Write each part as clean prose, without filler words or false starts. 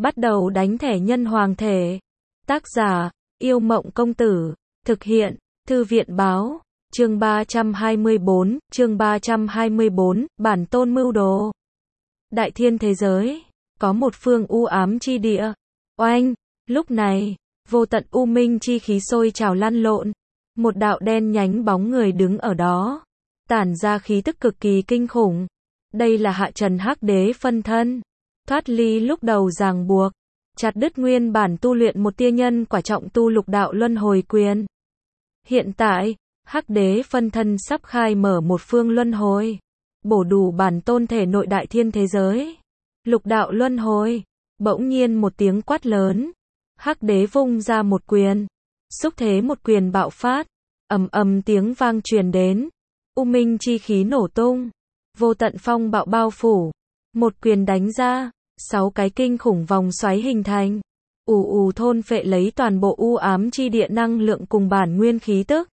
Bắt đầu đánh thẻ nhân hoàng thể. Tác giả, Yêu Mộng Công Tử. Thực hiện, Thư viện Báo. Chương 324, Bản tôn mưu đồ. Đại thiên thế giới, có một phương u ám chi địa. Oanh, lúc này, vô tận u minh chi khí sôi trào lăn lộn. Một đạo đen nhánh bóng người đứng ở đó, tản ra khí tức cực kỳ kinh khủng. Đây là Hạ Trần Hắc Đế phân thân, thoát ly lúc đầu ràng buộc, chặt đứt nguyên bản tu luyện một tia nhân quả trọng tu lục đạo luân hồi quyền. Hiện tại, Hắc Đế phân thân sắp khai mở một phương luân hồi, bổ đủ bản tôn thể nội đại thiên thế giới. Lục đạo luân hồi, bỗng nhiên một tiếng quát lớn, Hắc Đế vung ra một quyền, xúc thế một quyền bạo phát, ầm ầm tiếng vang truyền đến, u minh chi khí nổ tung, vô tận phong bạo bao phủ, một quyền đánh ra, 6 cái kinh khủng vòng xoáy hình thành, ù ù thôn phệ lấy toàn bộ u ám chi địa năng lượng cùng bản nguyên khí tức.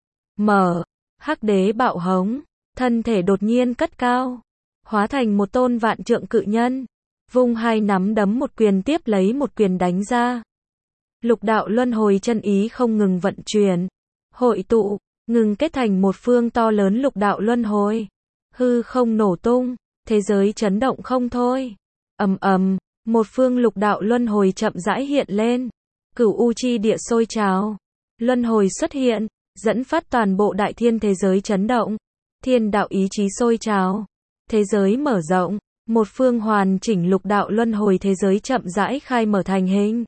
Mở, Hắc Đế bạo hống, thân thể đột nhiên cất cao, hóa thành một tôn vạn trượng cự nhân, vung hai nắm đấm một quyền tiếp lấy một quyền đánh ra. Lục đạo luân hồi chân ý không ngừng vận chuyển, hội tụ, ngừng kết thành một phương to lớn lục đạo luân hồi. Hư không nổ tung, thế giới chấn động không thôi. Ầm ầm, một phương lục đạo luân hồi chậm rãi hiện lên. Cửu u chi địa sôi trào, luân hồi xuất hiện, dẫn phát toàn bộ đại thiên thế giới chấn động. Thiên đạo ý chí sôi trào, thế giới mở rộng, một phương hoàn chỉnh lục đạo luân hồi thế giới chậm rãi khai mở thành hình.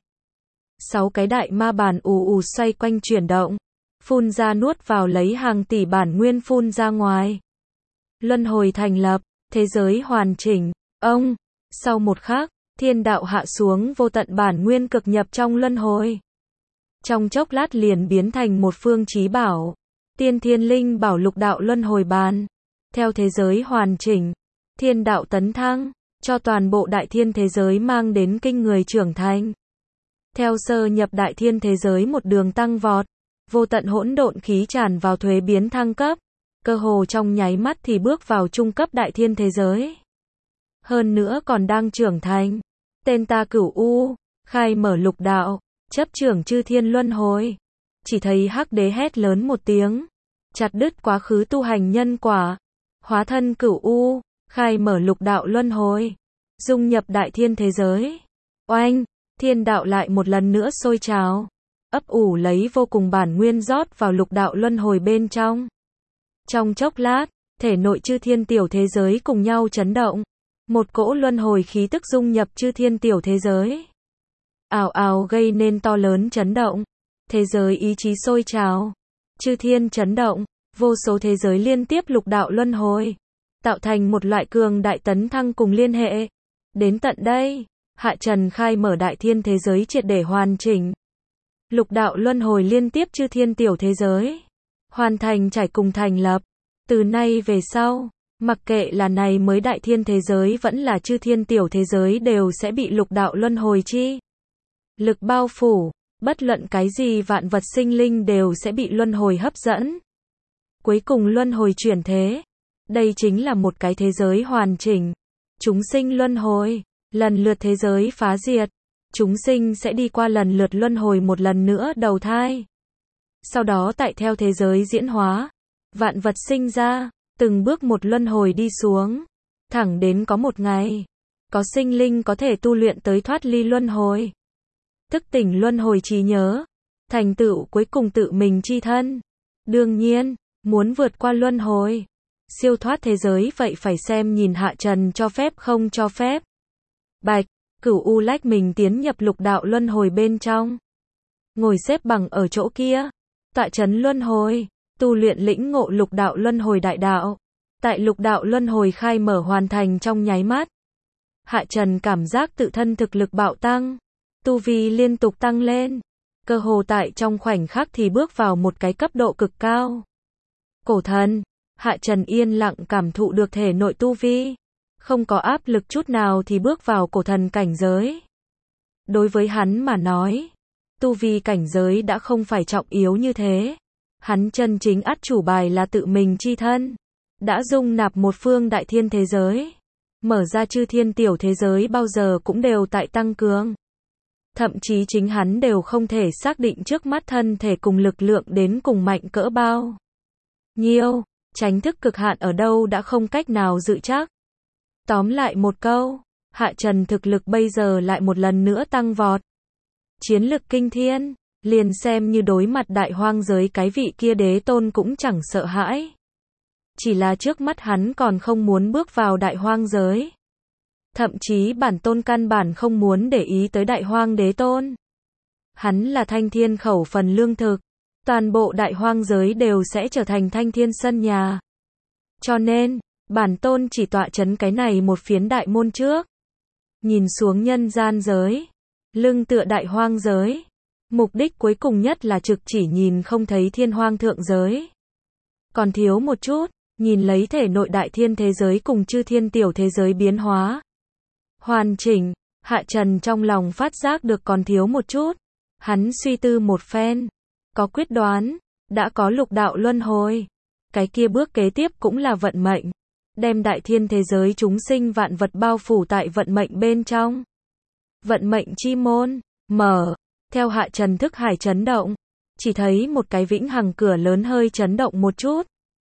6 cái đại ma bản ù ù xoay quanh chuyển động, phun ra nuốt vào lấy hàng tỷ bản nguyên phun ra ngoài. Luân hồi thành lập, thế giới hoàn chỉnh. Ông, sau một khắc, thiên đạo hạ xuống vô tận bản nguyên cực nhập trong luân hồi. Trong chốc lát liền biến thành một phương chí bảo, tiên thiên linh bảo lục đạo luân hồi bàn. Theo thế giới hoàn chỉnh, thiên đạo tấn thăng, cho toàn bộ đại thiên thế giới mang đến kinh người trưởng thành. Theo sơ nhập đại thiên thế giới một đường tăng vọt, vô tận hỗn độn khí tràn vào thuế biến thăng cấp, cơ hồ trong nháy mắt thì bước vào trung cấp đại thiên thế giới. Hơn nữa còn đang trưởng thành. Tên ta Cửu U, khai mở lục đạo, chấp trưởng chư thiên luân hồi. Chỉ thấy Hắc Đế hét lớn một tiếng, chặt đứt quá khứ tu hành nhân quả, hóa thân Cửu U, khai mở lục đạo luân hồi, dung nhập đại thiên thế giới. Oanh, thiên đạo lại một lần nữa sôi trào, ấp ủ lấy vô cùng bản nguyên rót vào lục đạo luân hồi bên trong. Trong chốc lát, thể nội chư thiên tiểu thế giới cùng nhau chấn động, một cỗ luân hồi khí tức dung nhập chư thiên tiểu thế giới, ào ào gây nên to lớn chấn động. Thế giới ý chí sôi trào, chư thiên chấn động, vô số thế giới liên tiếp lục đạo luân hồi, tạo thành một loại cường đại tấn thăng cùng liên hệ. Đến tận đây, Hạ Trần khai mở đại thiên thế giới triệt để hoàn chỉnh. Lục đạo luân hồi liên tiếp chư thiên tiểu thế giới, hoàn thành trải cùng thành lập. Từ nay về sau, mặc kệ là này mới đại thiên thế giới vẫn là chư thiên tiểu thế giới đều sẽ bị lục đạo luân hồi chi lực bao phủ, bất luận cái gì vạn vật sinh linh đều sẽ bị luân hồi hấp dẫn. Cuối cùng luân hồi chuyển thế, đây chính là một cái thế giới hoàn chỉnh. Chúng sinh luân hồi, lần lượt thế giới phá diệt, chúng sinh sẽ đi qua lần lượt luân hồi một lần nữa đầu thai. Sau đó tại theo thế giới diễn hóa, vạn vật sinh ra, từng bước một luân hồi đi xuống, thẳng đến có một ngày, có sinh linh có thể tu luyện tới thoát ly luân hồi, thức tỉnh luân hồi trí nhớ, thành tựu cuối cùng tự mình chi thân. Đương nhiên, muốn vượt qua luân hồi, siêu thoát thế giới vậy phải xem nhìn Hạ Trần cho phép không cho phép. Bạch, Cửu U lách mình tiến nhập lục đạo luân hồi bên trong, ngồi xếp bằng ở chỗ kia, tọa trấn luân hồi, tu luyện lĩnh ngộ lục đạo luân hồi đại đạo. Tại lục đạo luân hồi khai mở hoàn thành trong nháy mắt, Hạ Trần cảm giác tự thân thực lực bạo tăng, tu vi liên tục tăng lên, cơ hồ tại trong khoảnh khắc thì bước vào một cái cấp độ cực cao. Cổ thần, Hạ Trần yên lặng cảm thụ được thể nội tu vi, không có áp lực chút nào thì bước vào cổ thần cảnh giới. Đối với hắn mà nói, tu vi cảnh giới đã không phải trọng yếu như thế. Hắn chân chính át chủ bài là tự mình chi thân, đã dung nạp một phương đại thiên thế giới. mở ra chư thiên tiểu thế giới bao giờ cũng đều tại tăng cường. Thậm chí chính hắn đều không thể xác định trước mắt thân thể cùng lực lượng đến cùng mạnh cỡ bao nhiêu, tránh thức cực hạn ở đâu đã không cách nào dự chắc. Tóm lại một câu, Hạ Trần thực lực bây giờ lại một lần nữa tăng vọt. Chiến lực kinh thiên, liền xem như đối mặt đại hoang giới cái vị kia đế tôn cũng chẳng sợ hãi. Chỉ là trước mắt hắn còn không muốn bước vào đại hoang giới. Thậm chí bản tôn căn bản không muốn để ý tới đại hoang đế tôn. Hắn là thanh thiên khẩu phần lương thực. Toàn bộ đại hoang giới đều sẽ trở thành thanh thiên sân nhà. Cho nên, bản tôn chỉ tọa chấn cái này một phiến đại môn trước. Nhìn xuống nhân gian giới. Lưng tựa đại hoang giới. Mục đích cuối cùng nhất là trực chỉ nhìn không thấy thiên hoang thượng giới. Còn thiếu một chút, nhìn lấy thể nội đại thiên thế giới cùng chư thiên tiểu thế giới biến hóa. Hoàn chỉnh, Hạ Trần trong lòng phát giác được còn thiếu một chút. Hắn suy tư một phen. Có quyết đoán, đã có lục đạo luân hồi. Cái kia bước kế tiếp cũng là vận mệnh. Đem đại thiên thế giới chúng sinh vạn vật bao phủ tại vận mệnh bên trong. Vận mệnh chi môn, mở. Theo Hạ Trần thức hải chấn động. Chỉ thấy một cái vĩnh hằng cửa lớn hơi chấn động một chút.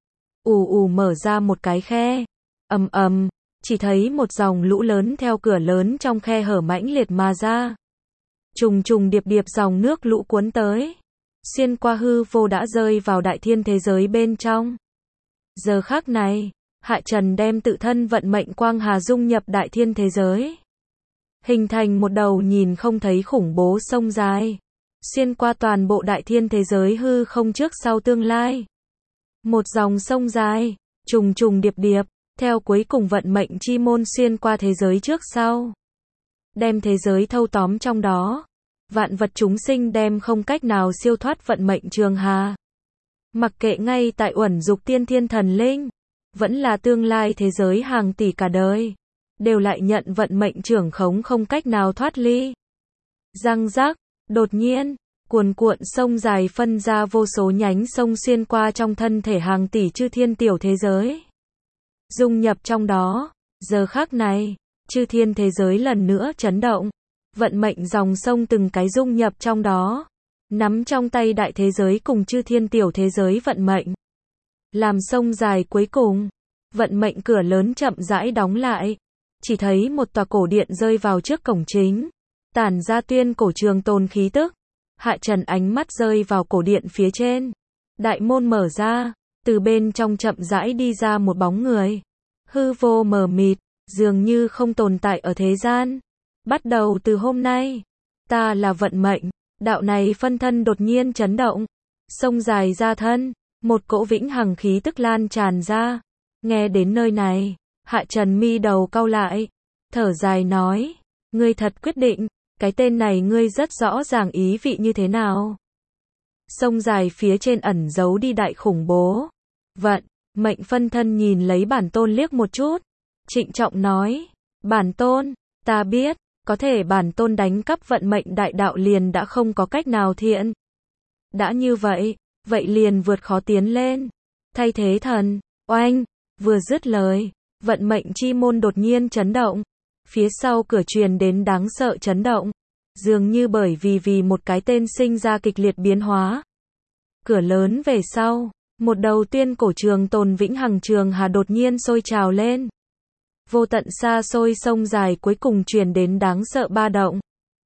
Ù ù mở ra một cái khe. Ầm ầm, chỉ thấy một dòng lũ lớn theo cửa lớn trong khe hở mãnh liệt mà ra. Trùng trùng điệp điệp dòng nước lũ cuốn tới. Xuyên qua hư vô đã rơi vào đại thiên thế giới bên trong. Giờ khắc này, Hạ Trần đem tự thân vận mệnh quang hà dung nhập đại thiên thế giới. Hình thành một đầu nhìn không thấy khủng bố sông dài. Xuyên qua toàn bộ đại thiên thế giới hư không trước sau tương lai. Một dòng sông dài, trùng trùng điệp điệp, theo cuối cùng vận mệnh chi môn xuyên qua thế giới trước sau. Đem thế giới thâu tóm trong đó. Vạn vật chúng sinh đem không cách nào siêu thoát vận mệnh trường hà. Mặc kệ ngay tại uẩn dục tiên thiên thần linh, vẫn là tương lai thế giới hàng tỷ cả đời, đều lại nhận vận mệnh trưởng khống không cách nào thoát ly. Răng rắc, đột nhiên, cuồn cuộn sông dài phân ra vô số nhánh sông xuyên qua trong thân thể hàng tỷ chư thiên tiểu thế giới. Dung nhập trong đó, giờ khắc này, chư thiên thế giới lần nữa chấn động. Vận mệnh dòng sông từng cái dung nhập trong đó. Nắm trong tay đại thế giới cùng chư thiên tiểu thế giới vận mệnh. Làm sông dài cuối cùng. Vận mệnh cửa lớn chậm rãi đóng lại. Chỉ thấy một tòa cổ điện rơi vào trước cổng chính. Tản ra tuyên cổ trường tồn khí tức. Hạ Trần ánh mắt rơi vào cổ điện phía trên. Đại môn mở ra. Từ bên trong chậm rãi đi ra một bóng người. Hư vô mờ mịt. Dường như không tồn tại ở thế gian. Bắt đầu từ hôm nay, ta là vận mệnh, đạo này phân thân đột nhiên chấn động, sông dài ra thân, một cỗ vĩnh hằng khí tức lan tràn ra. Nghe đến nơi này, Hạ Trần mi đầu cau lại, thở dài nói, ngươi thật quyết định, cái tên này ngươi rất rõ ràng ý vị như thế nào. Sông dài phía trên ẩn giấu đi đại khủng bố. Vận mệnh phân thân nhìn lấy bản tôn liếc một chút, trịnh trọng nói, bản tôn, ta biết. Có thể bản tôn đánh cắp vận mệnh đại đạo liền đã không có cách nào thiện. Đã như vậy, vậy liền vượt khó tiến lên. Thay thế thần, oanh, vừa dứt lời, vận mệnh chi môn đột nhiên chấn động. Phía sau cửa truyền đến đáng sợ chấn động. Dường như bởi vì một cái tên sinh ra kịch liệt biến hóa. Cửa lớn về sau, một đầu tuyên cổ trường tồn vĩnh hằng trường hà đột nhiên sôi trào lên. Vô tận xa xôi sông dài cuối cùng truyền đến đáng sợ ba động.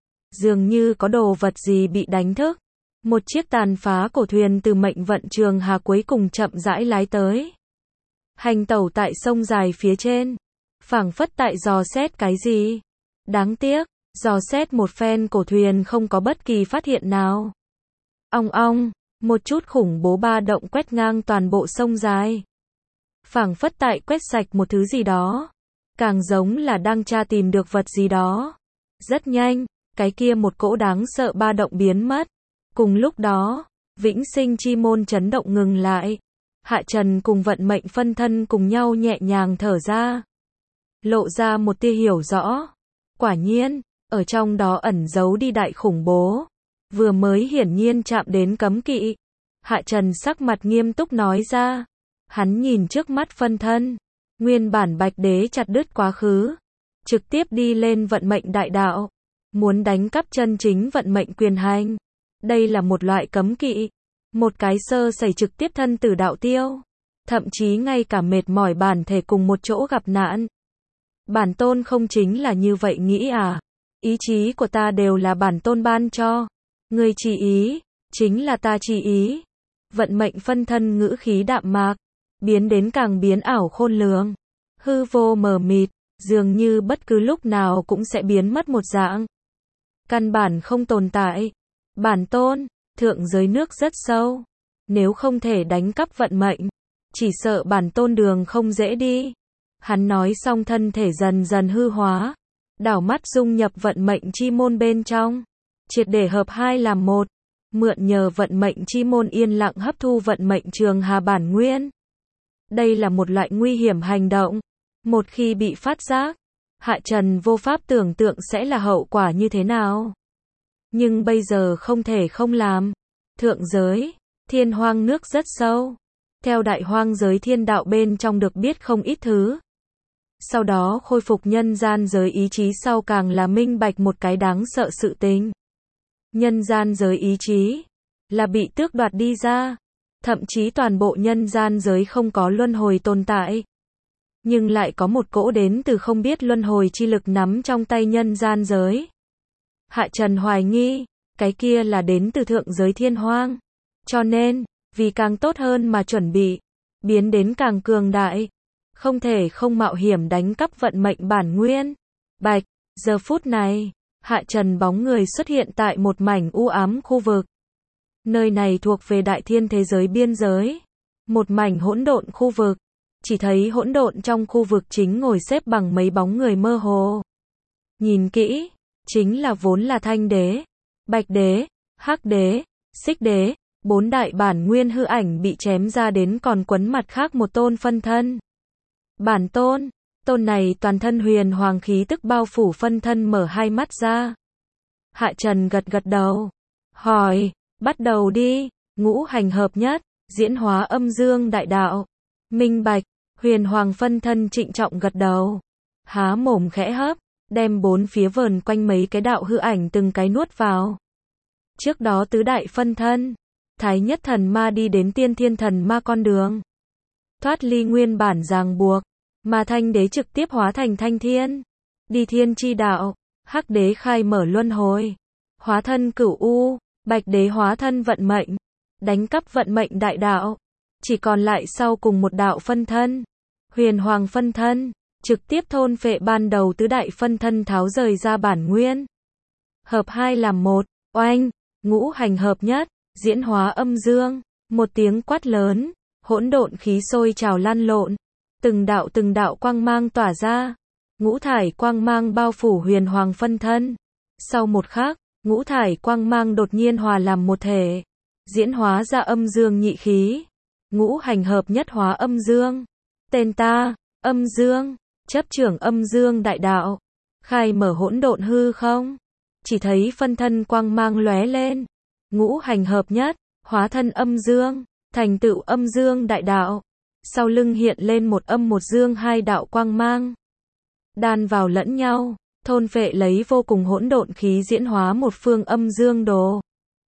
Dường như có đồ vật gì bị đánh thức. Một chiếc tàn phá cổ thuyền từ mệnh vận trường hà cuối cùng chậm rãi lái tới. Hành tẩu tại sông dài phía trên. Phảng phất tại dò xét cái gì. Đáng tiếc, dò xét một phen cổ thuyền không có bất kỳ phát hiện nào. Ong ong, một chút khủng bố ba động quét ngang toàn bộ sông dài. Phảng phất tại quét sạch một thứ gì đó. Càng giống là đang tra tìm được vật gì đó. Rất nhanh, cái kia một cỗ đáng sợ ba động biến mất. Cùng lúc đó, vĩnh sinh chi môn chấn động ngừng lại. Hạ Trần cùng vận mệnh phân thân cùng nhau nhẹ nhàng thở ra. Lộ ra một tia hiểu rõ. Quả nhiên, ở trong đó ẩn giấu đi đại khủng bố. Vừa mới hiển nhiên chạm đến cấm kỵ. Hạ Trần sắc mặt nghiêm túc nói ra. Hắn nhìn trước mắt phân thân. Nguyên bản Bạch Đế chặt đứt quá khứ, trực tiếp đi lên vận mệnh đại đạo, muốn đánh cắp chân chính vận mệnh quyền hành. Đây là một loại cấm kỵ, một cái sơ sẩy trực tiếp thân tử đạo tiêu, thậm chí ngay cả mệt mỏi bản thể cùng một chỗ gặp nạn. Bản tôn không chính là như vậy nghĩ à? Ý chí của ta đều là bản tôn ban cho. Ngươi chỉ ý, chính là ta chỉ ý. Vận mệnh phân thân ngữ khí đạm mạc, biến đến càng biến ảo khôn lường. Hư vô mờ mịt, dường như bất cứ lúc nào cũng sẽ biến mất một dạng. Căn bản không tồn tại. Bản tôn, thượng giới nước rất sâu. Nếu không thể đánh cắp vận mệnh, chỉ sợ bản tôn đường không dễ đi. Hắn nói xong thân thể dần dần hư hóa, đảo mắt dung nhập vận mệnh chi môn bên trong, triệt để hợp hai làm một, mượn nhờ vận mệnh chi môn yên lặng hấp thu vận mệnh trường hà bản nguyên. Đây là một loại nguy hiểm hành động, một khi bị phát giác, Hạ Trần vô pháp tưởng tượng sẽ là hậu quả như thế nào. Nhưng bây giờ không thể không làm. Thượng giới, thiên hoang nước rất sâu. Theo đại hoang giới thiên đạo bên trong được biết không ít thứ. Sau đó khôi phục nhân gian giới ý chí sau càng là minh bạch một cái đáng sợ sự tình. Nhân gian giới ý chí là bị tước đoạt đi ra. Thậm chí toàn bộ nhân gian giới không có luân hồi tồn tại. Nhưng lại có một cỗ đến từ không biết luân hồi chi lực nắm trong tay nhân gian giới. Hạ Trần hoài nghi, cái kia là đến từ thượng giới thiên hoang. Cho nên, vì càng tốt hơn mà chuẩn bị, biến đến càng cường đại, không thể không mạo hiểm đánh cắp vận mệnh bản nguyên. Bạch, giờ phút này, Hạ Trần bóng người xuất hiện tại một mảnh u ám khu vực. Nơi này thuộc về đại thiên thế giới biên giới. Một mảnh hỗn độn khu vực. Chỉ thấy hỗn độn trong khu vực chính ngồi xếp bằng mấy bóng người mơ hồ. Nhìn kỹ, chính là vốn là Thanh Đế, Bạch Đế, Hắc Đế, Xích Đế, 4 đại bản nguyên hư ảnh bị chém ra đến còn quấn mặt khác một tôn phân thân. Bản tôn, tôn này toàn thân huyền hoàng khí tức bao phủ phân thân mở hai mắt ra. Hạ Trần gật gật đầu, hỏi, bắt đầu đi, ngũ hành hợp nhất, diễn hóa âm dương đại đạo. Minh bạch, huyền hoàng phân thân trịnh trọng gật đầu, há mồm khẽ hấp, đem bốn phía vờn quanh mấy cái đạo hư ảnh từng cái nuốt vào. Trước đó tứ đại phân thân, thái nhất thần ma đi đến tiên thiên thần ma con đường, thoát ly nguyên bản ràng buộc, mà Thanh Đế trực tiếp hóa thành Thanh Thiên, đi thiên chi đạo. Hắc Đế khai mở luân hồi, hóa thân Cửu U. Bạch Đế hóa thân vận mệnh, đánh cắp vận mệnh đại đạo. Chỉ còn lại sau cùng một đạo phân thân, huyền hoàng phân thân, trực tiếp thôn phệ ban đầu tứ đại phân thân tháo rời ra bản nguyên. Hợp hai làm một, oanh, ngũ hành hợp nhất, diễn hóa âm dương, một tiếng quát lớn, hỗn độn khí sôi trào lan lộn, từng đạo quang mang tỏa ra, ngũ thải quang mang bao phủ huyền hoàng phân thân. Sau một khắc, ngũ thải quang mang đột nhiên hòa làm một thể, diễn hóa ra âm dương nhị khí. Ngũ hành hợp nhất hóa âm dương. Tên ta, âm dương, chấp trưởng âm dương đại đạo, khai mở hỗn độn hư không. Chỉ thấy phân thân quang mang lóe lên, ngũ hành hợp nhất, hóa thân âm dương, thành tựu âm dương đại đạo. Sau lưng hiện lên một âm một dương hai đạo quang mang, đan vào lẫn nhau, thôn phệ lấy vô cùng hỗn độn khí diễn hóa một phương âm dương đồ.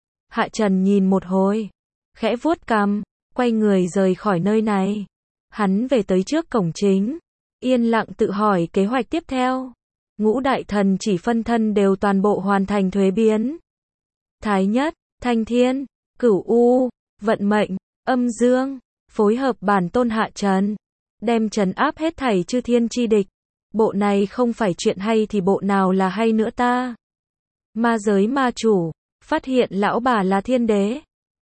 Hạ Trần nhìn một hồi, khẽ vuốt cằm, quay người rời khỏi nơi này. Hắn về tới trước cổng chính, yên lặng tự hỏi kế hoạch tiếp theo. Ngũ đại thần chỉ phân thân đều toàn bộ hoàn thành thuế biến. Thái nhất, Thanh Thiên, Cửu U, vận mệnh, âm dương, phối hợp bản tôn Hạ Trần, đem trấn áp hết thảy chư thiên chi địch. Bộ này không phải chuyện hay thì bộ nào là hay nữa ta? Ma giới ma chủ, phát hiện lão bà là thiên đế.